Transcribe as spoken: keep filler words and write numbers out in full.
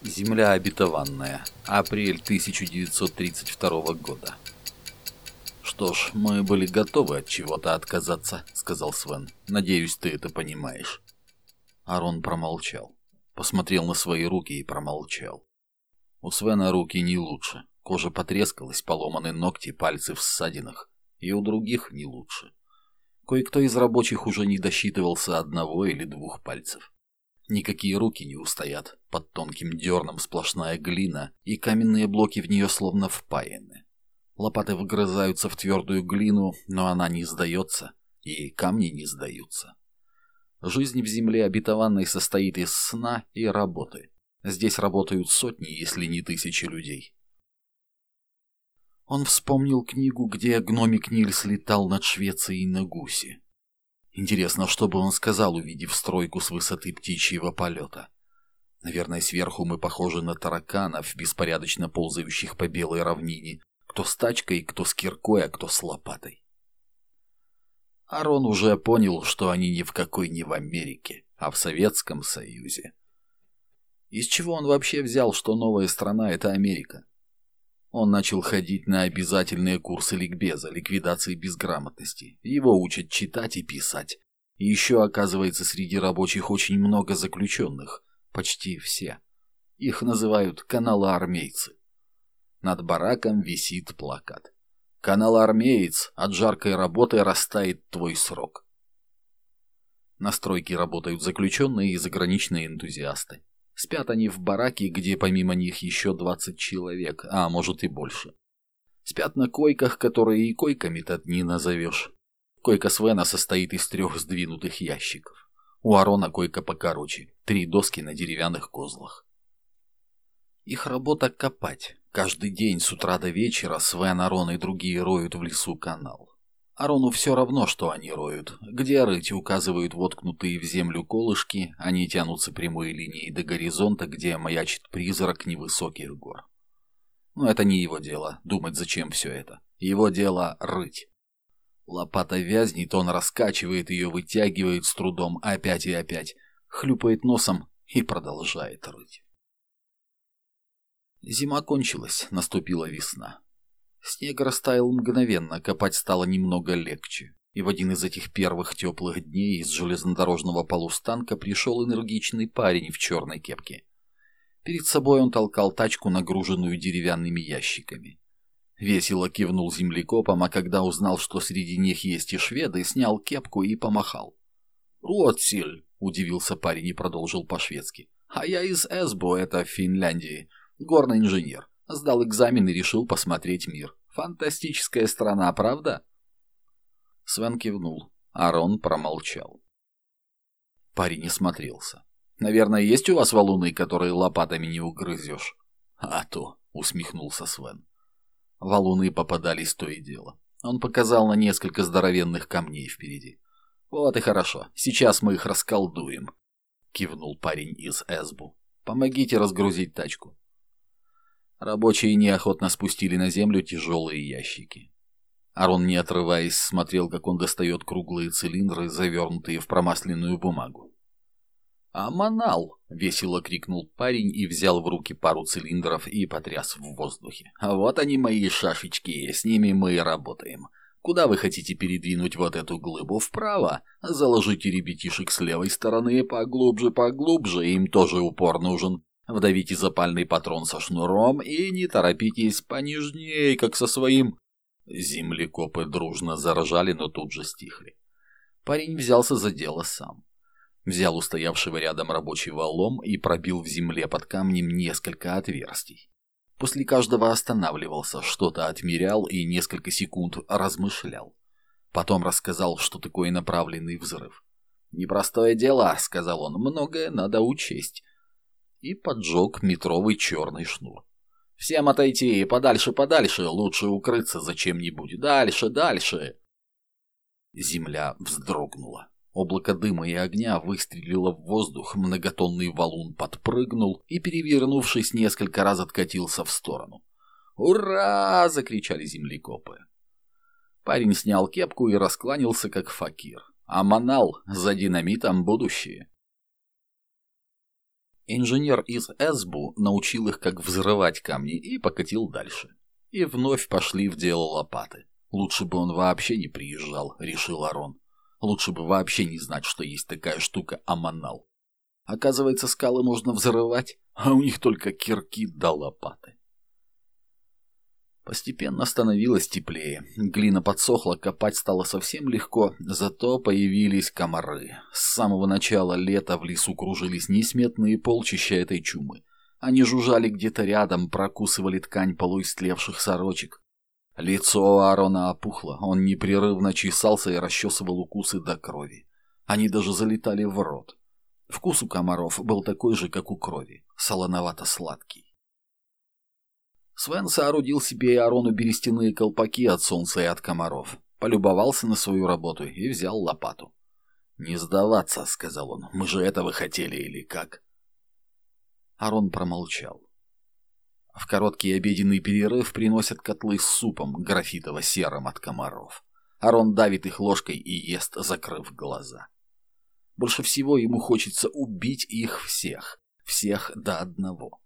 Земля обетованная. Апрель тысяча девятьсот тридцать второго года. «Что ж, мы были готовы от чего-то отказаться», — сказал Свен. «Надеюсь, ты это понимаешь». Арон промолчал. Посмотрел на свои руки и промолчал. У Свена руки не лучше. Кожа потрескалась, поломаны ногти, пальцы в ссадинах. И у других не лучше. Кое-кто из рабочих уже не досчитывался одного или двух пальцев. Никакие руки не устоят. Под тонким дерном сплошная глина, и каменные блоки в нее словно впаяны. Лопаты вгрызаются в твердую глину, но она не сдается, и камни не сдаются. Жизнь в земле обетованной состоит из сна и работы. Здесь работают сотни, если не тысячи людей. Он вспомнил книгу, где гномик Нильс летал над Швецией на гусе. Интересно, что бы он сказал, увидев стройку с высоты птичьего полета. Наверное, сверху мы похожи на тараканов, беспорядочно ползающих по белой равнине. Кто с тачкой, кто с киркой, а кто с лопатой. Арон уже понял, что они ни в какой не в Америке, а в Советском Союзе. Из чего он вообще взял, что новая страна — это Америка? Он начал ходить на обязательные курсы ликбеза, ликвидации безграмотности. Его учат читать и писать. И еще, оказывается, среди рабочих очень много заключенных. Почти все. Их называют каналоармейцы. Над бараком висит плакат. «Каналоармеец, от жаркой работы растает твой срок». На стройке работают заключенные и заграничные энтузиасты. Спят они в бараке, где помимо них еще двадцать человек, а может и больше. Спят на койках, которые и койками-то не назовешь. Койка Свена состоит из трех сдвинутых ящиков. У Арона койка покороче, три доски на деревянных козлах. Их работа копать. Каждый день с утра до вечера Свен, Арон и другие роют в лесу канал. Арону все равно, что они роют. Где рыть, указывают воткнутые в землю колышки, они тянутся прямой линией до горизонта, где маячит призрак невысоких гор. Но это не его дело, думать, зачем все это. Его дело — рыть. Лопата вязнет, он раскачивает ее, вытягивает с трудом, опять и опять, хлюпает носом и продолжает рыть. Зима кончилась, наступила весна. Снег растаял мгновенно, копать стало немного легче. И в один из этих первых теплых дней из железнодорожного полустанка пришел энергичный парень в черной кепке. Перед собой он толкал тачку, нагруженную деревянными ящиками. Весело кивнул землекопом, а когда узнал, что среди них есть и шведы, снял кепку и помахал. «Ротсиль!» — удивился парень и продолжил по-шведски. «А я из Эсбо, это в Финляндии. Горный инженер. Сдал экзамен и решил посмотреть мир. Фантастическая страна, правда?» Свен кивнул. Арон промолчал. Парень осмотрелся. «Наверное, есть у вас валуны, которые лопатами не угрызешь?» «А то», — усмехнулся Свен. Валуны попадались то и дело. Он показал на несколько здоровенных камней впереди. «Вот и хорошо. Сейчас мы их расколдуем», — кивнул парень из Эсбу. «Помогите разгрузить тачку». Рабочие неохотно спустили на землю тяжелые ящики. Арон, не отрываясь, смотрел, как он достает круглые цилиндры, завернутые в промасленную бумагу. «Аманал!» — весело крикнул парень и взял в руки пару цилиндров и потряс в воздухе. «А вот они, мои шашечки, с ними мы и работаем. Куда вы хотите передвинуть вот эту глыбу? Вправо? Заложите ребятишек с левой стороны, поглубже, поглубже, им тоже упор нужен. Вдавите запальный патрон со шнуром и не торопитесь, понежней, как со своим...» Землекопы дружно заржали, но тут же стихли. Парень взялся за дело сам. Взял у стоявшего рядом рабочего лом и пробил в земле под камнем несколько отверстий. После каждого останавливался, что-то отмерял и несколько секунд размышлял. Потом рассказал, что такое направленный взрыв. «Непростое дело», — сказал он, — «многое надо учесть». И поджег метровый черный шнур. «Всем отойти, подальше, подальше, лучше укрыться за чем-нибудь. Дальше, дальше!» Земля вздрогнула. Облако дыма и огня выстрелило в воздух, многотонный валун подпрыгнул и, перевернувшись, несколько раз откатился в сторону. «Ура!» — закричали землекопы. Парень снял кепку и раскланялся, как факир. «Аманал, за динамитом будущее!» Инженер из Эсбу научил их, как взрывать камни, и покатил дальше. И вновь пошли в дело лопаты. Лучше бы он вообще не приезжал, решил Арон. Лучше бы вообще не знать, что есть такая штука аммонал. Оказывается, скалы можно взрывать, а у них только кирки да лопаты. Постепенно становилось теплее. Глина подсохла, копать стало совсем легко, зато появились комары. С самого начала лета в лесу кружились несметные полчища этой чумы. Они жужжали где-то рядом, прокусывали ткань полуистлевших сорочек. Лицо Аарона опухло, он непрерывно чесался и расчесывал укусы до крови. Они даже залетали в рот. Вкус у комаров был такой же, как у крови, солоновато-сладкий. Свен соорудил себе и Аарону берестяные колпаки от солнца и от комаров, полюбовался на свою работу и взял лопату. «Не сдаваться», — сказал он, — «мы же этого хотели или как?» Аарон промолчал. В короткий обеденный перерыв приносят котлы с супом, графитово-серым от комаров. Аарон давит их ложкой и ест, закрыв глаза. Больше всего ему хочется убить их всех, всех до одного.